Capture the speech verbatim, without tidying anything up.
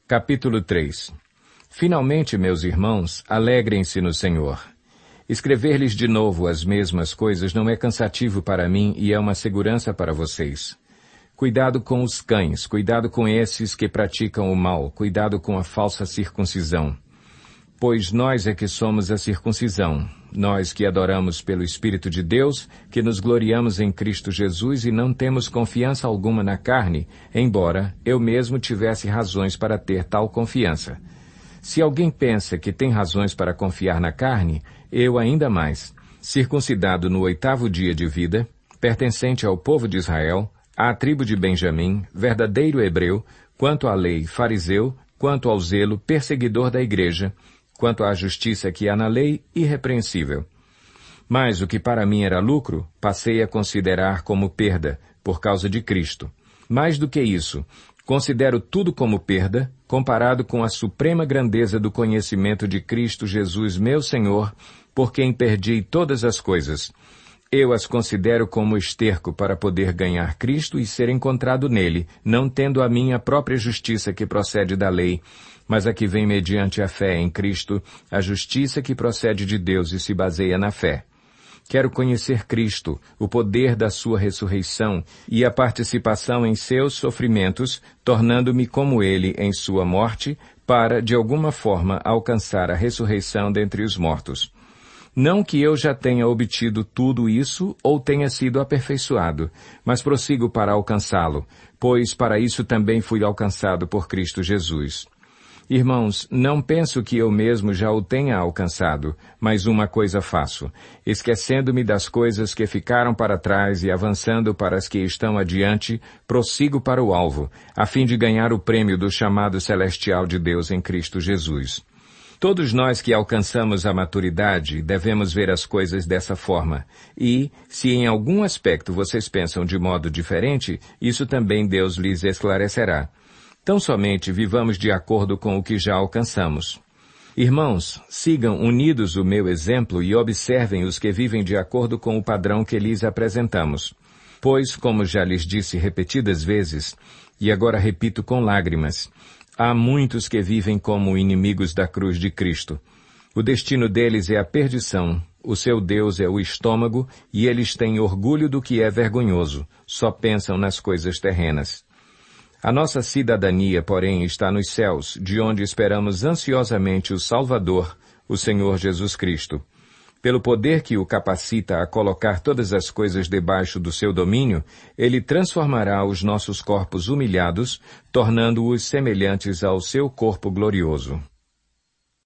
Capítulo três. Finalmente, meus irmãos, alegrem-se no Senhor. Escrever-lhes de novo as mesmas coisas não é cansativo para mim e é uma segurança para vocês. Cuidado com os cães, cuidado com esses que praticam o mal, cuidado com a falsa circuncisão. Pois nós é que somos a circuncisão, nós que adoramos pelo Espírito de Deus, que nos gloriamos em Cristo Jesus e não temos confiança alguma na carne, embora eu mesmo tivesse razões para ter tal confiança. Se alguém pensa que tem razões para confiar na carne, eu ainda mais, circuncidado no oitavo dia de vida, pertencente ao povo de Israel, à tribo de Benjamim, verdadeiro hebreu, quanto à lei, fariseu, quanto ao zelo, perseguidor da igreja, quanto à justiça que há na lei, irrepreensível. Mas o que para mim era lucro, passei a considerar como perda, por causa de Cristo. Mais do que isso, considero tudo como perda, comparado com a suprema grandeza do conhecimento de Cristo Jesus, meu Senhor, por quem perdi todas as coisas. Eu as considero como esterco para poder ganhar Cristo e ser encontrado nele, não tendo a minha própria justiça que procede da lei, mas a que vem mediante a fé em Cristo, a justiça que procede de Deus e se baseia na fé. Quero conhecer Cristo, o poder da sua ressurreição e a participação em seus sofrimentos, tornando-me como ele em sua morte, para, de alguma forma, alcançar a ressurreição dentre os mortos. Não que eu já tenha obtido tudo isso ou tenha sido aperfeiçoado, mas prossigo para alcançá-lo, pois para isso também fui alcançado por Cristo Jesus. Irmãos, não penso que eu mesmo já o tenha alcançado, mas uma coisa faço, esquecendo-me das coisas que ficaram para trás e avançando para as que estão adiante, prossigo para o alvo, a fim de ganhar o prêmio do chamado celestial de Deus em Cristo Jesus. Todos nós que alcançamos a maturidade devemos ver as coisas dessa forma, e, se em algum aspecto vocês pensam de modo diferente, isso também Deus lhes esclarecerá. Tão somente vivamos de acordo com o que já alcançamos. Irmãos, sigam unidos o meu exemplo e observem os que vivem de acordo com o padrão que lhes apresentamos. Pois, como já lhes disse repetidas vezes, e agora repito com lágrimas, há muitos que vivem como inimigos da cruz de Cristo. O destino deles é a perdição, o seu Deus é o estômago, e eles têm orgulho do que é vergonhoso, só pensam nas coisas terrenas. A nossa cidadania, porém, está nos céus, de onde esperamos ansiosamente o Salvador, o Senhor Jesus Cristo. Pelo poder que o capacita a colocar todas as coisas debaixo do seu domínio, ele transformará os nossos corpos humilhados, tornando-os semelhantes ao seu corpo glorioso.